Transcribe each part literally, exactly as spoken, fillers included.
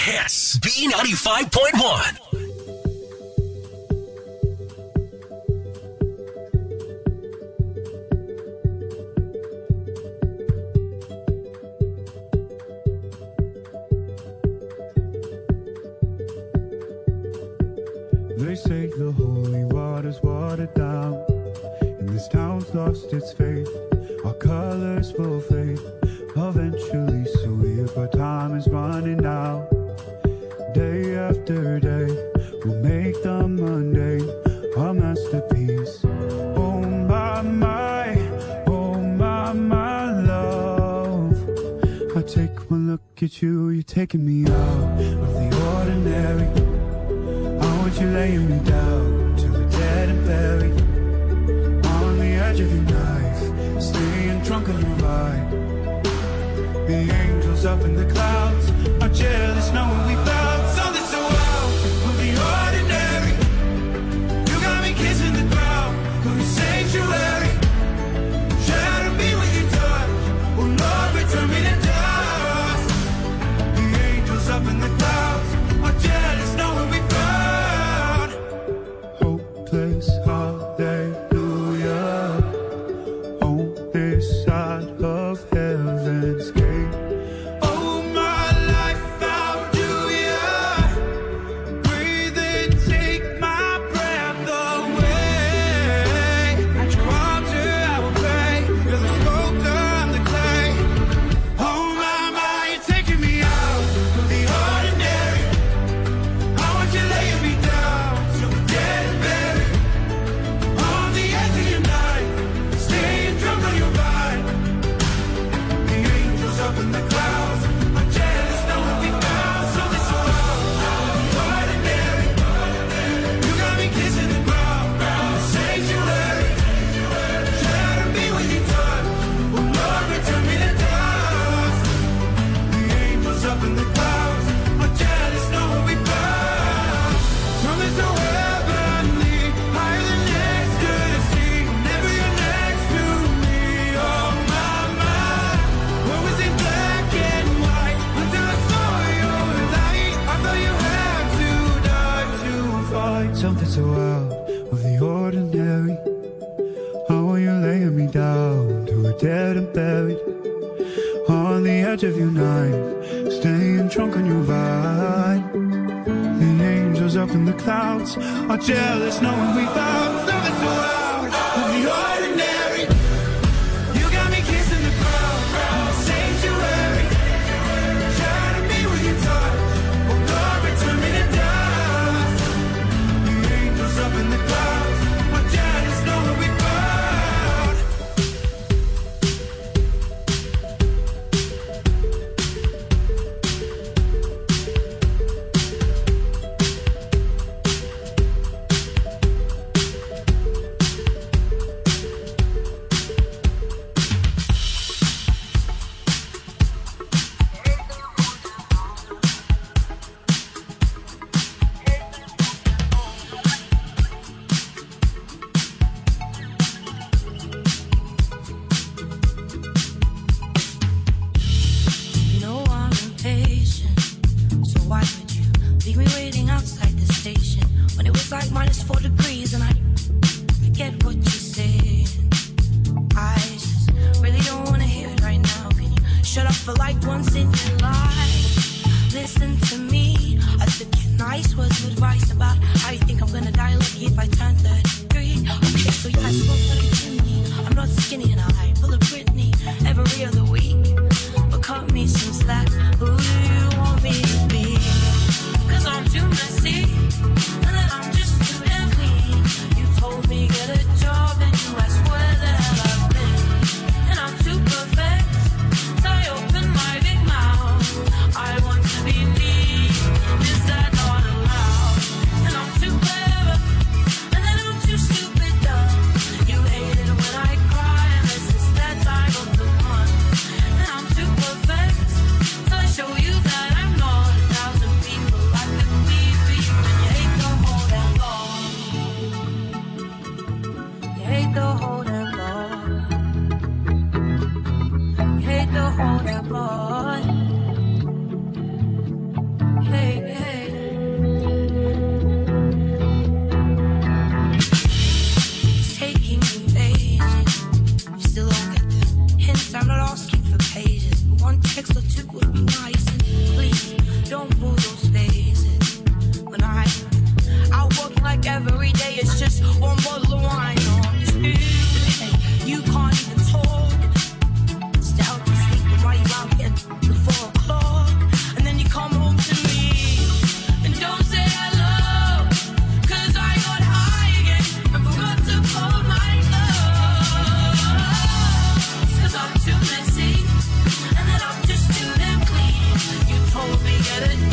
hits. B ninety-five point one. They say the holy water's watered down, and this town's lost its faith. Our colors will fade eventually, so if our time is running out, day after day, we'll make the mundane our masterpiece. Oh my, my, oh my, my love. I take one look at you, you're taking me out of the ordinary. I want you laying me down to the dead and buried, on the edge of your knife, staying drunk on your ride. The angels up in the clouds are jealous knowing we found something so out of the ordinary. You got me kissing the ground of your sanctuary. Shadow me with your touch, oh Lord, return me to dust. The angels up in the clouds are jealous knowing we found hopeless hallelujah on this side of heaven's gate. Oh my life, how do you breathe and take my breath away? At your altar I will pray, you're the sculptor, I'm the clay. Oh my, my, you're taking me out of the ordinary. I want you laying me down till we're dead and buried, on the edge of your night, staying drunk on your ride. The angels up in the clouds are jealous knowing we found something so out of the ordinary. You got me kissing the ground, the sanctuary. Shadow me with your touch, oh Lord, return me to dust. The angels up in the clouds are jealous knowing we found something so heavenly, higher than ecstasy. Whenever you're next to me, oh my, my. What was in black and white until I saw your light? I thought you had to die to fight something so out of the ordinary. How are you laying me down to a dead and buried, on the edge of your knife, staying drunk on your ride. The angels up in the clouds are jealous knowing we found something so out of the ordinary. You got me kissing the ground, the sanctuary. Shadow me with your touch, oh Lord, return me to dust. The angels up in the clouds are jealous knowing we found.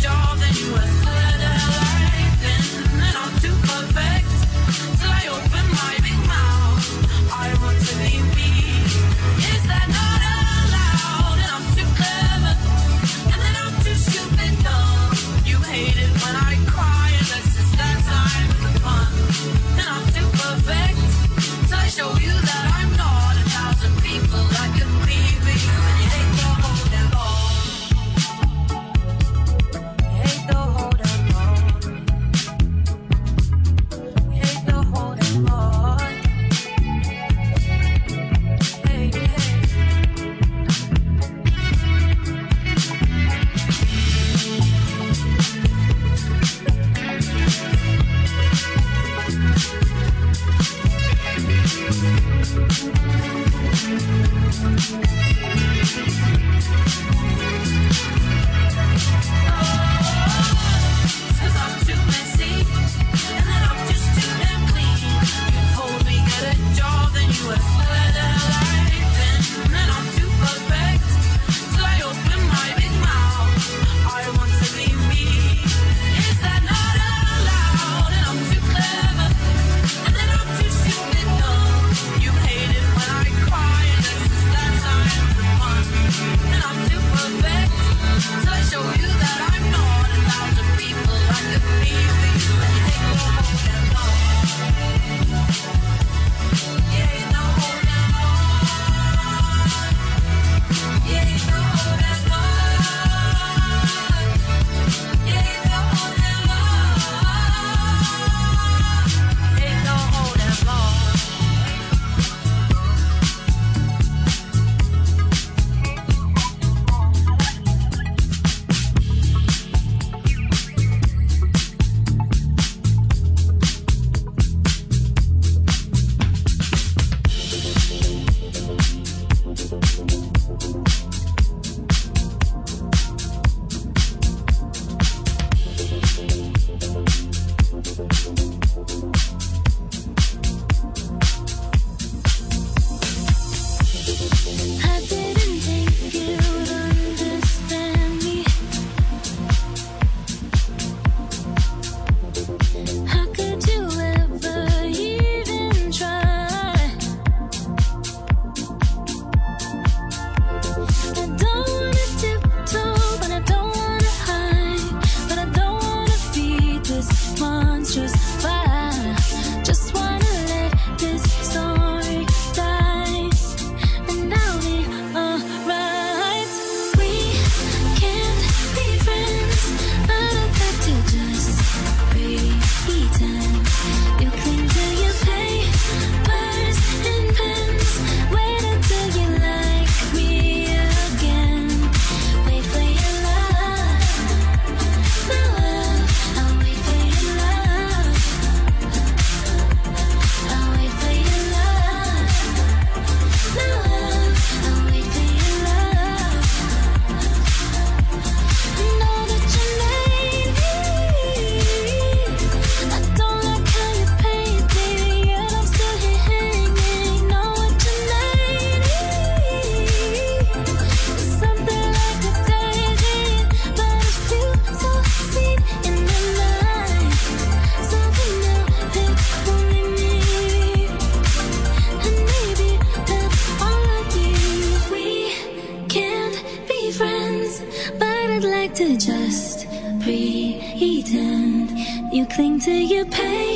cling to your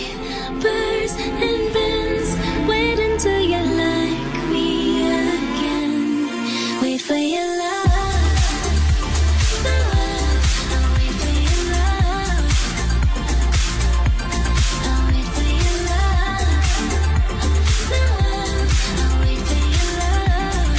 papers and pens. Wait until you're like me again. Wait for your love. Love. I'll wait for your love. I'll wait for your love. Love. I'll wait for your love.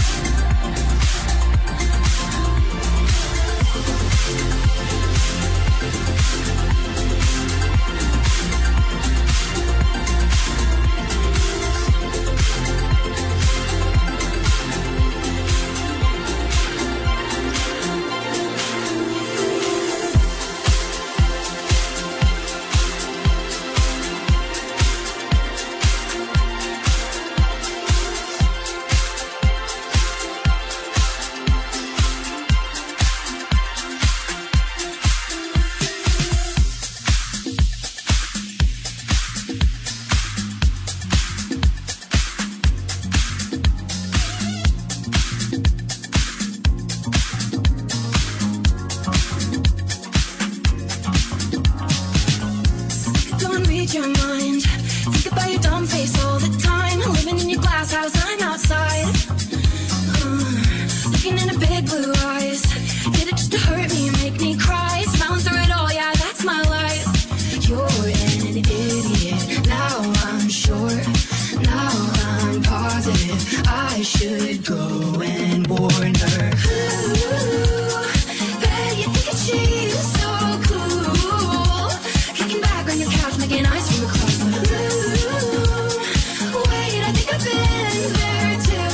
read your mind. Think about your dumb face all the time. Living in your glass house, I'm outside. Uh, looking into big blue eyes. Did it just to hurt me, make me cry. Smiling through it all, yeah, that's my life. You're an idiot, now I'm sure. Now I'm positive I should go and warn her. Ooh, bet you think that she's so cool. Kicking back on your couch, making ice from across the room. Wait, I think I've been there too.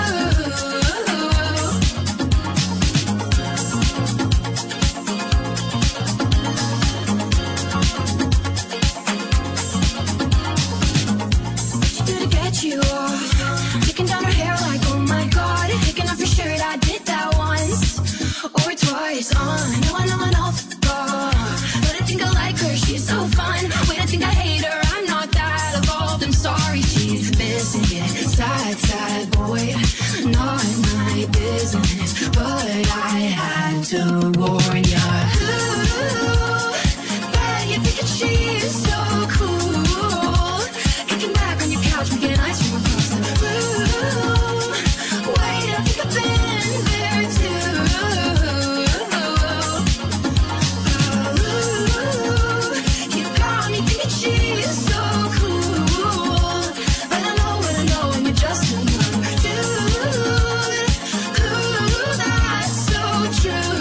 What you do to get you off? Taking down her hair like, oh my god. Taking off your shirt, I did that once or twice. On, I know I know an awful god, but I think I like her, she's so fun. Wait, I think I hate her, I'm not that evolved. I'm sorry, she's missing it. Sad, sad boy, not my business, but I had to warn ya. Ooh, bet you think that she's so cool. Kicking back on your couch, making ice from across the room. Wait, I think I've been there too. Ooh, you got me thinking she's so cool, but I know what I know, and you're just another dude. Ooh, that's so true.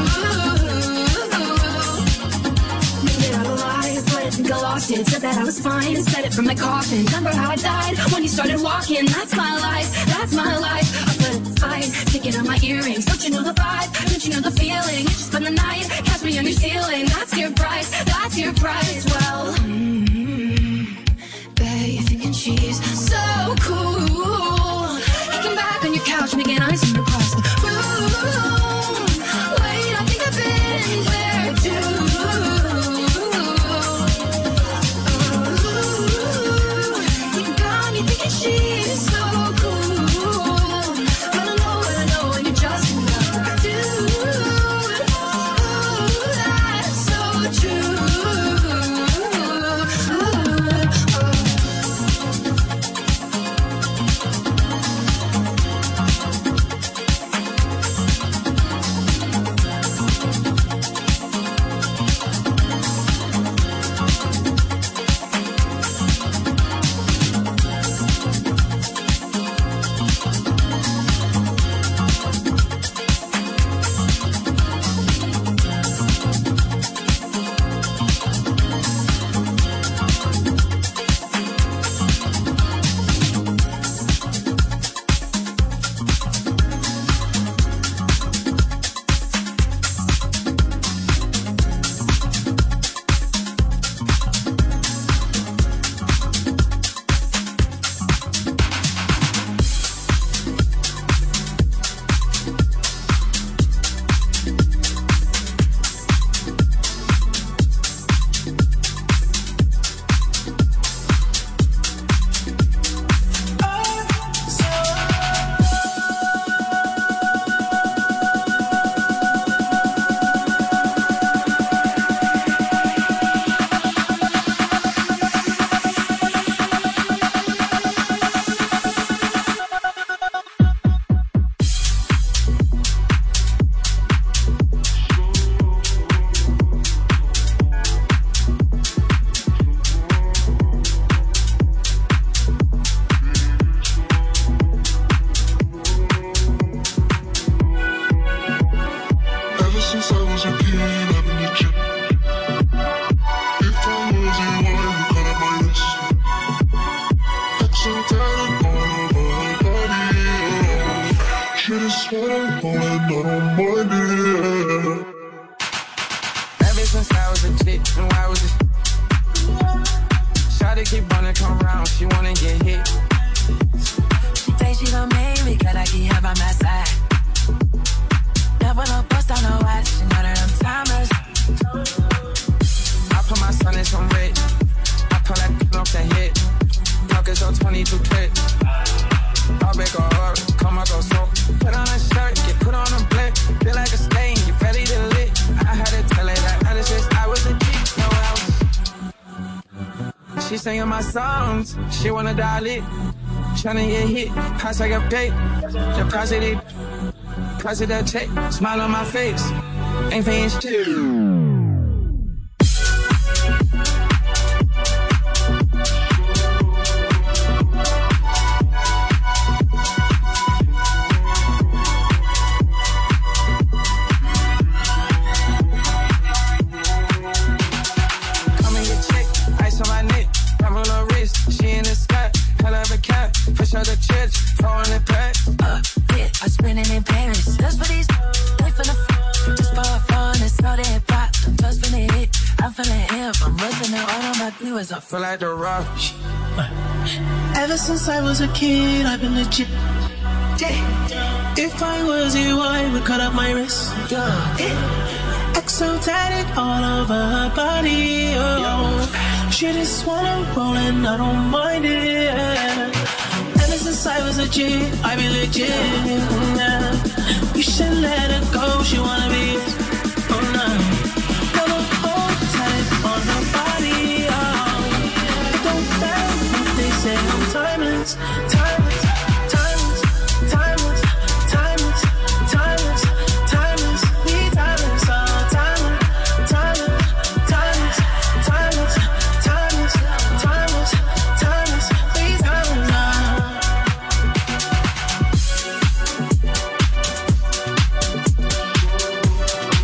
Made it out alive, but I think I lost it. Said that I was fine and said it from my coffin. Remember how I died when you started walking? That's my life, that's my life. I put a fight, taking out my earrings. Don't you know the vibe? Don't you know the feeling? You just spend the night, catch me on your ceiling. That's your price, that's your price. Well, mm, bet you're thinking she's so cool. Kicking back on your couch, making ice from across the room. Wait, I think I've been there too. Ooh, you got me thinking she's so cool, but I know what I know, and you're just another dude. Ooh, that's so true. Ever since I was a chick, and I was just Shawty keep wanna come round, she wanna get hit. She say she gon' make me, cause I keep her by my side. Never no bust on no watch, she know that I'm timeless. I put my son in some red. I pull that off the hit. Pockets on twenty-two clip. I'll make her up, come out go so. Put on a shirt, get put on a blick. Feel like a stain, you ready to lit. I had to tell her that other shit, I was a G, no I was. She She singing my songs. She wanna dial it. Tryna get hit. Price I get paid. The price of it. Price of that check. Smile on my face. Ain't paying shit. I feel like the rock. Ever since I was a kid, I've been legit. If I was you, I would cut up my wrist. X O tatted all over her body. Oh. She just wanna roll and I don't mind it. Ever since I was a G, I be legit. Yeah. You should let her go. She wanna be. Oh no. Wanna hold tight on her body. Oh. They say I'm timeless, timeless, timeless, timeless, timeless, timeless, timeless, we timeless, oh, timeless, timeless, timeless, timeless, timeless, timeless, timeless, we timeless, oh.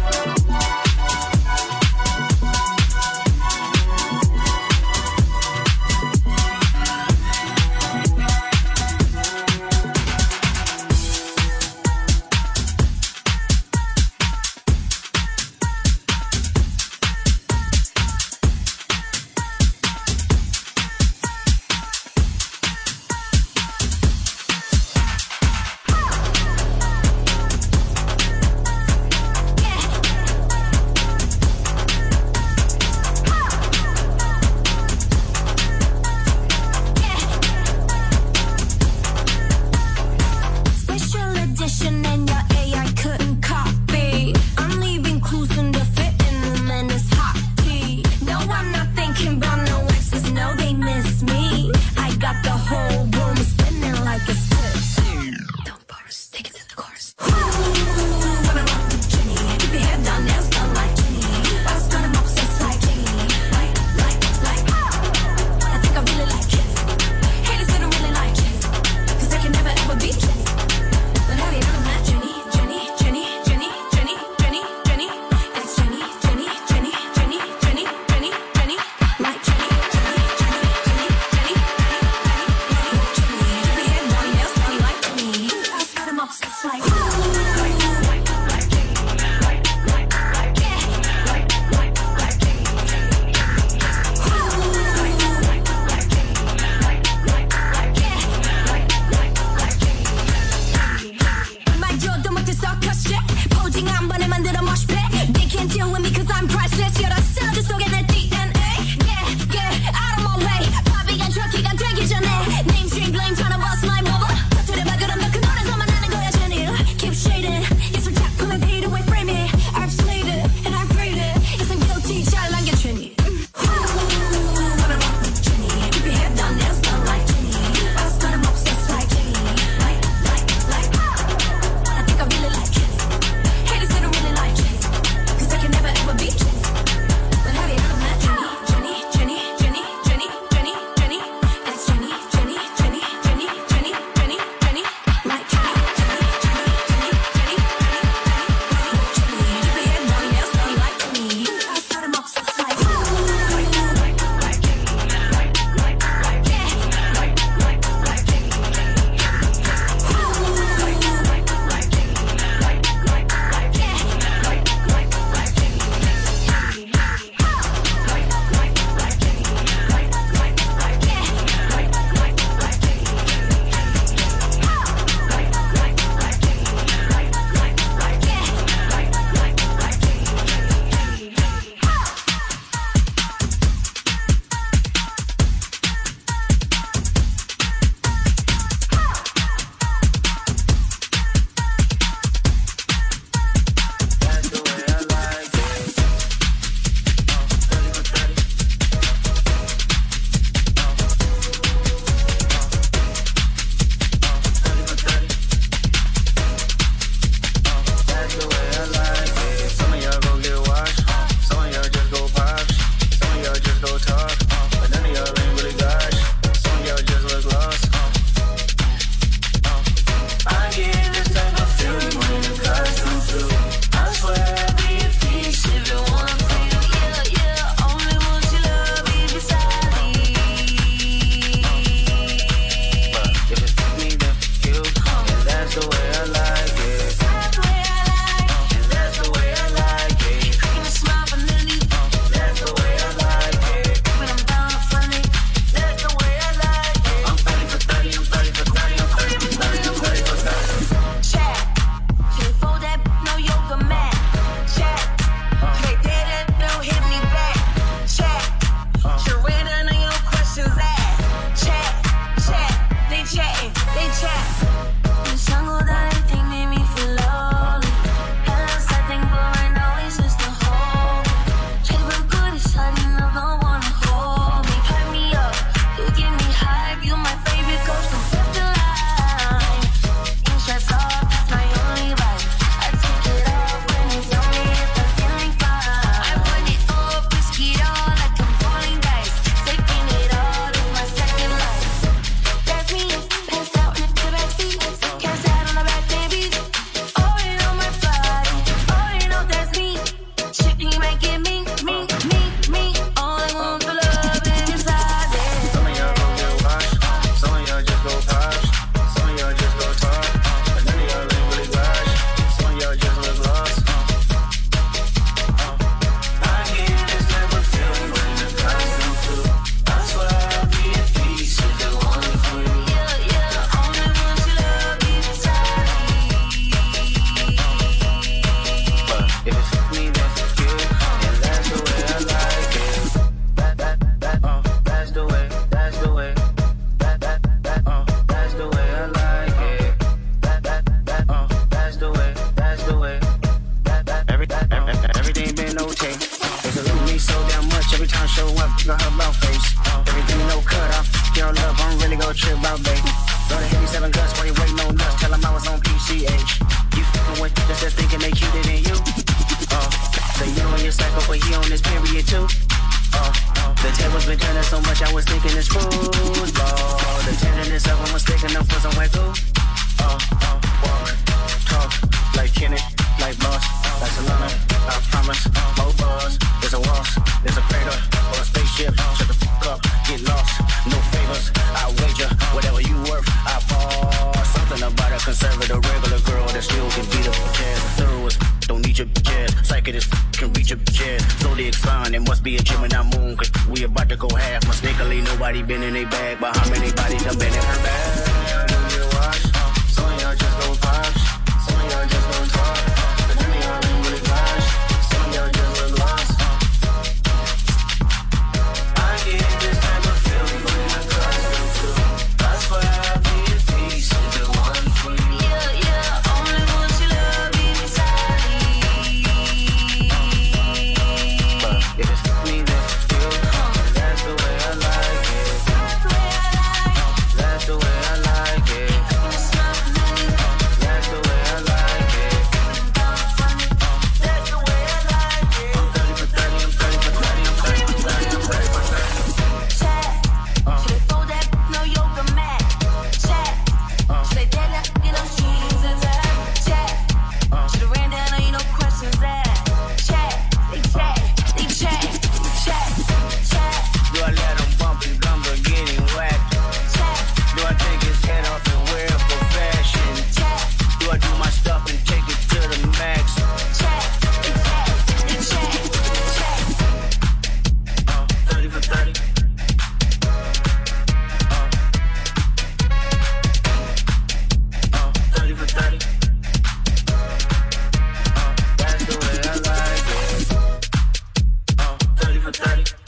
Every time show up, got her about face. Everything no cut off, girl love, I'm really gon' trip out, baby. Go to hit me seven guts while you waiting on us. Tell them I was on P C H. You fucking with just just thinking they cuter than you. Uh, so you on your cycle, but he on this period too. Uh, the tables been turning so much, I was thinking it's football. The tenderness of them was sticking up for some way cool. Uh, uh, walk, talk, like Kenny, like Boss, like Solana, I promise. More buzz, there's a waltz, there's a crater, or a spaceship. Shut the fuck up, get lost, no favors. I wager, whatever you worth, I fall. Something about a conservative regular girl that still can beat up jazz. Thorough, don't need your jazz. Psychic as can reach your jazz. Zodiac sign, it must be a Gemini moon, cause we about to go half. Mistakenly, nobody been in a bag, but how many bodies done been in her bag? Do you watch? Some of y'all just go vibes. Some of y'all just don't talk. But some of y'all ain't really vibes. Some of y'all just look lost. I get this type of feeling when I cross you too. That's why I be at peace with the one for you. Yeah, yeah, only want you love me beside But if it's me, then it's you. That's the way I like it. That's the way I like it. That's the way I like it. That's the way I like it. I'm thirty for thirty, I'm thirty for thirty, I'm thirty for thirty, I'm thirty for thirty. Chat. Should throw that no yoga mat. Chat. Should they dare not get no shoes and that? Chat. Should ran down on you no questions asked. Chat. They chat. They chat. Chat. Chat. Do I let them bump his gum but getting whacked? Chat. Do I take his head off and wear it for fashion? Chat. Do I do my stuff and take it to the max? Chat. They chat. They chat. Chat. Uh, thirty for thirty. Uh, thirty for thirty. Uh, that's the way I like it. Uh, thirty for thirty.